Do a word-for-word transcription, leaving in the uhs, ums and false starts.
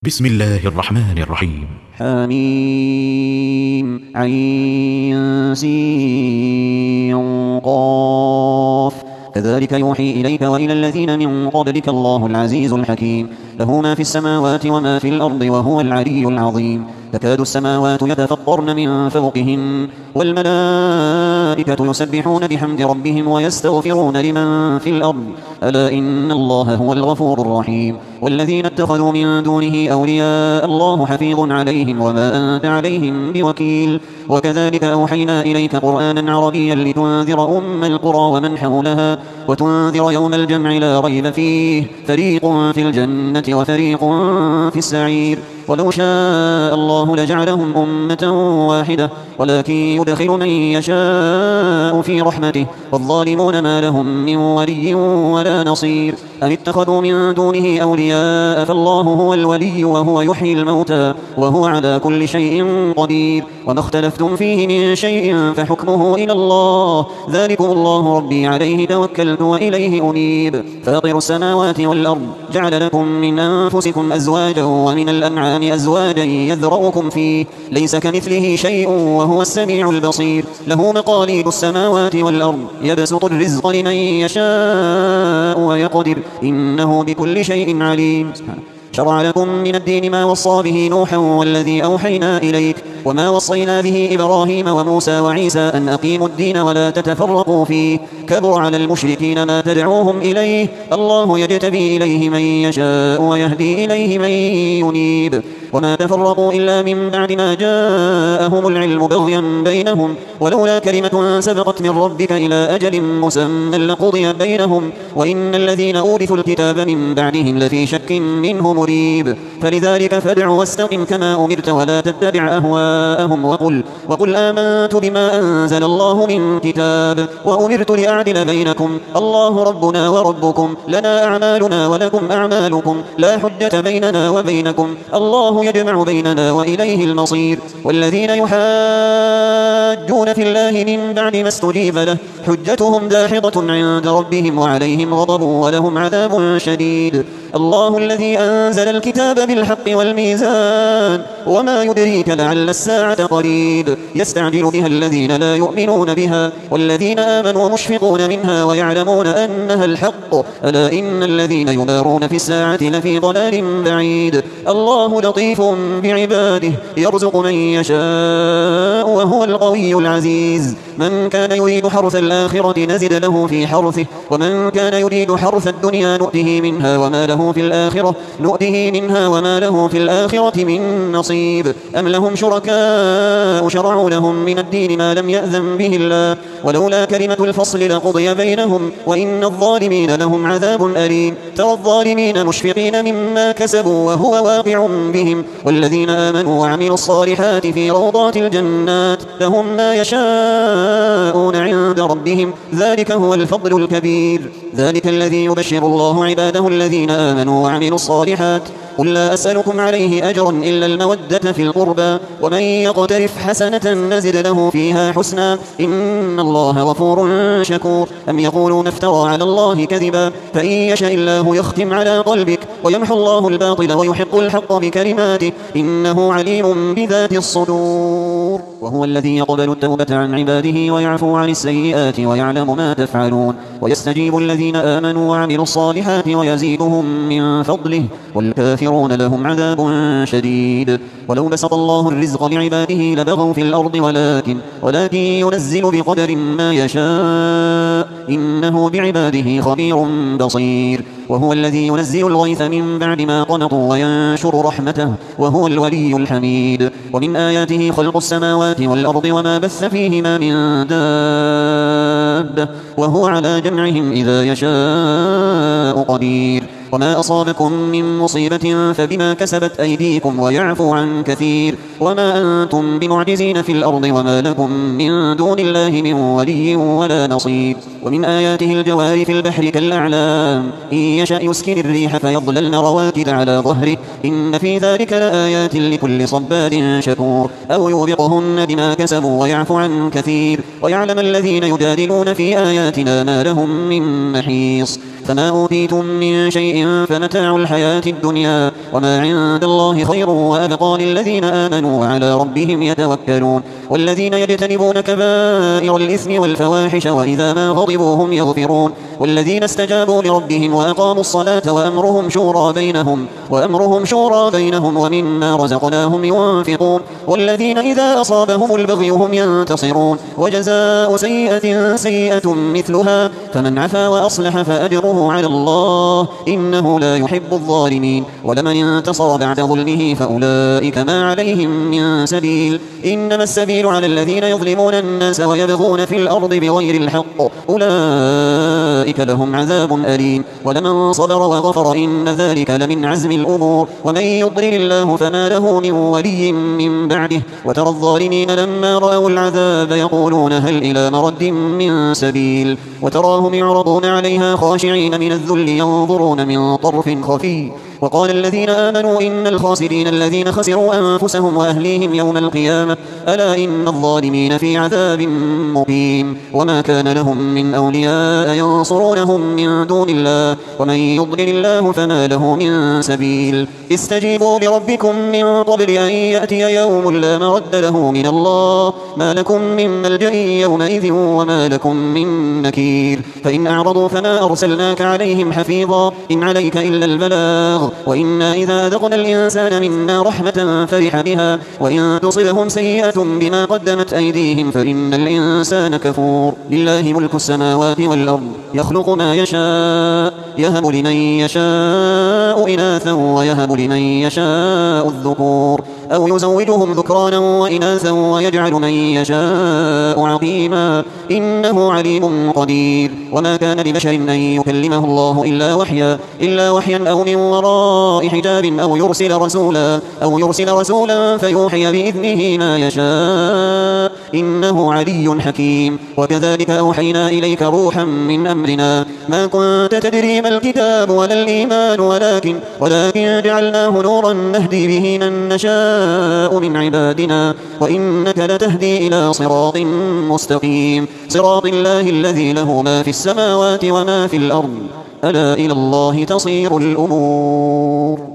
بسم الله الرحمن الرحيم. حميم عين سين قاف كذلك يوحي إليك وإلى الذين من قبلك الله العزيز الحكيم له ما في السماوات وما في الأرض وهو العلي العظيم تكاد السماوات يتفطرن من فوقهن والملائكة يسبحون بحمد ربهم ويستغفرون لمن في الأرض ألا إن الله هو الغفور الرحيم والذين اتخذوا من دونه أولياء الله حفيظ عليهم وما أنت عليهم بوكيل وكذلك أوحينا إليك قرآنا عربيا لتنذر أم القرى ومن حولها وتنذر يوم الجمع لا ريب فيه فريق في الجنة وفريق في السعير ولو شاء الله لجعلهم أمة واحدة ولكن يدخل من يشاء في رحمته والظالمون ما لهم من ولي ولا نصير أم اتخذوا من دونه أولياء فالله هو الولي وهو يحيي الموتى وهو على كل شيء قدير وما اختلفتم فيه من شيء فحكمه إلى الله ذلكم الله ربي عليه توكلت وإليه أنيب فاطر السماوات والأرض جعل لكم من أنفسكم أزواجا ومن الأنعام أزواجا يذرؤكم فيه ليس كمثله شيء وهو السميع البصير له مقاليد السماوات والأرض يبسط الرزق لمن يشاء ويقدر إنه بكل شيء عليم شرع لكم من الدين ما وصى به نوحا والذي أوحينا إليك وما وصينا به إبراهيم وموسى وعيسى أن أقيموا الدين ولا تتفرقوا فيه كبر على المشركين ما تدعوهم إليه الله يجتبي إليه من يشاء ويهدي إليه من ينيب وما تفرقوا إلا من بعد ما جاءهم العلم بغيا بينهم ولولا كلمة سبقت من ربك إلى أجل مسمى لقضي بينهم وإن الذين أورثوا الكتاب من بعدهم لفي شك منه مريب فلذلك فادع واستقم كما أمرت ولا تتبع أهواءهم وقل, وقل آمنت بما أنزل الله من كتاب وأمرت لأعدل بينكم الله ربنا وربكم لنا أعمالنا ولكم أعمالكم لا حجة بيننا وبينكم الله يجمع بيننا وإليه المصير والذين يحاجون في الله من بعد ما استجيب له حجتهم داحضة عند ربهم وعليهم غضب ولهم عذاب شديد الله الذي أنزل الكتاب بالحق والميزان وما يدريك لعل الساعة قريب يستعجل بها الذين لا يؤمنون بها والذين آمنوا مشفقون منها ويعلمون أنها الحق ألا إن الذين يمارون في الساعة لفي ضلال بعيد الله لطيف بعباده يرزق من يشاء وهو القوي العزيز من كان يريد حرث الآخرة نزد له في حرثه ومن كان يريد حرث الدنيا نؤته منها وما له في الآخرة نؤته منها وما له في الآخرة من نصيب أم لهم شركاء شرعوا لهم من الدين ما لم يأذن به الله ولولا كلمة الفصل لقضي بينهم وإن الظالمين لهم عذاب أليم ترى الظالمين مشفقين مما كسبوا وهو واقع بهم والذين آمنوا وعملوا الصالحات في روضات الجنات لهم ما يشاءون عند ربهم ذلك هو الفضل الكبير ذلك الذي يبشر الله عباده الذين آمنوا وعملوا الصالحات قل لا أسألكم عليه أجرا إلا المودة في القربى ومن يقترف حسنة نزد له فيها حسنا إن الله غفور شكور أم يقولون افترى على الله كذبا فإن يشاء الله يختم على قلبك ويمحو الله الباطل ويحق الحق بكلماته إنه عليم بذات الصدور وهو الذي يقبل التوبة عن عباده ويعفو عن السيئات ويعلم ما تفعلون ويستجيب الذين آمنوا وعملوا الصالحات ويزيدهم من فضله والكافرون لهم عذاب شديد ولو بسط الله الرزق لعباده لبغوا في الأرض ولكن, ولكن ينزل بقدر ما يشاء إنه بعباده خبير بصير وهو الذي ينزل الغيث من بعد ما قنطوا وينشر رحمته وهو الولي الحميد ومن آياته خلق السماوات والأرض وما بث فيهما من دابة وهو على جمعهم إذا يشاء قدير وما أصابكم من مصيبة فبما كسبت أيديكم ويعفو عن كثير وما أنتم بمعجزين في الأرض وما لكم من دون الله من ولي ولا نصير ومن آياته الجوار في البحر كالأعلام إن يشأ يسكن الريح فيظللن رواكد على ظهره إن في ذلك لآيات لكل صبار شكور أو يوبقهن بما كسبوا ويعفو عن كثير ويعلم الذين يجادلون في آياتنا ما لهم من محيص فما أوتيتم من شيء فمتاع الحياة الدنيا وما عند الله خير وأبقى للذين آمنوا وعلى ربهم يتوكلون والذين يجتنبون كبائر الإثم والفواحش وإذا ما غضبوا هم يغفرون والذين استجابوا لربهم وأقاموا الصلاة وأمرهم شورى بينهم وأمرهم شورى بينهم ومما رزقناهم ينفقون والذين إذا أصابهم البغي هم ينتصرون وجزاء سيئة سيئة مثلها فمن عفا وأصلح فأجره على الله إنه لا يحب الظالمين ولمن انتصر بعد ظلمه فأولئك ما عليهم من سبيل إنما السبيل على الذين يظلمون الناس ويبغون في الأرض بغير الحق أولئك لهم عذاب أليم ولمن صبر وغفر إن ذلك لمن عزم الأمور ومن يضلل الله فما له من ولي من بعده وترى الظالمين لما رأوا العذاب يقولون هل إلى مرد من سبيل وتراهم يعرضون عليها خاشعين من الذل ينظرون من طرف خفي وقال الذين آمنوا إن الخاسرين الذين خسروا أنفسهم وأهليهم يوم القيامة ألا إن الظالمين في عذاب مقيم وما كان لهم من أولياء ينصرونهم من دون الله ومن يضلل الله فما له من سبيل استجيبوا لربكم من قبل أن يأتي يوم لا مرد له من الله ما لكم من ملجأ يومئذ وما لكم من نكير فإن أعرضوا فما أرسلناك عليهم حفيظا إن عليك إلا البلاغ وإنا إذا أذقنا الإنسان منا رحمة فرح بها وإن تصبهم سيئة بما قدمت أيديهم فإن الإنسان كفور لله ملك السماوات والأرض يخلق ما يشاء يهب لمن يشاء إناثا ويهب لمن يشاء الذكور أو يزوجهم ذكرانا وإناثا ويجعل من يشاء عقيما إنه عليم قدير وما كان لبشر أن يكلمه الله إلا وحيا إلا وحيا أو من وراء حجاب أو يرسل رسولا أو يرسل رسولا فيوحي بإذنه ما يشاء إنه علي حكيم وكذلك أوحينا إليك روحا من أمرنا ما كنت تدري ما الكتاب ولا الإيمان ولكن ولكن جعلناه نورا نهدي به من نشاء من عبادنا وإنك لتهدي إلى صراط مستقيم صراط الله الذي له ما في السماوات وما في الأرض ألا إلى الله تصير الأمور.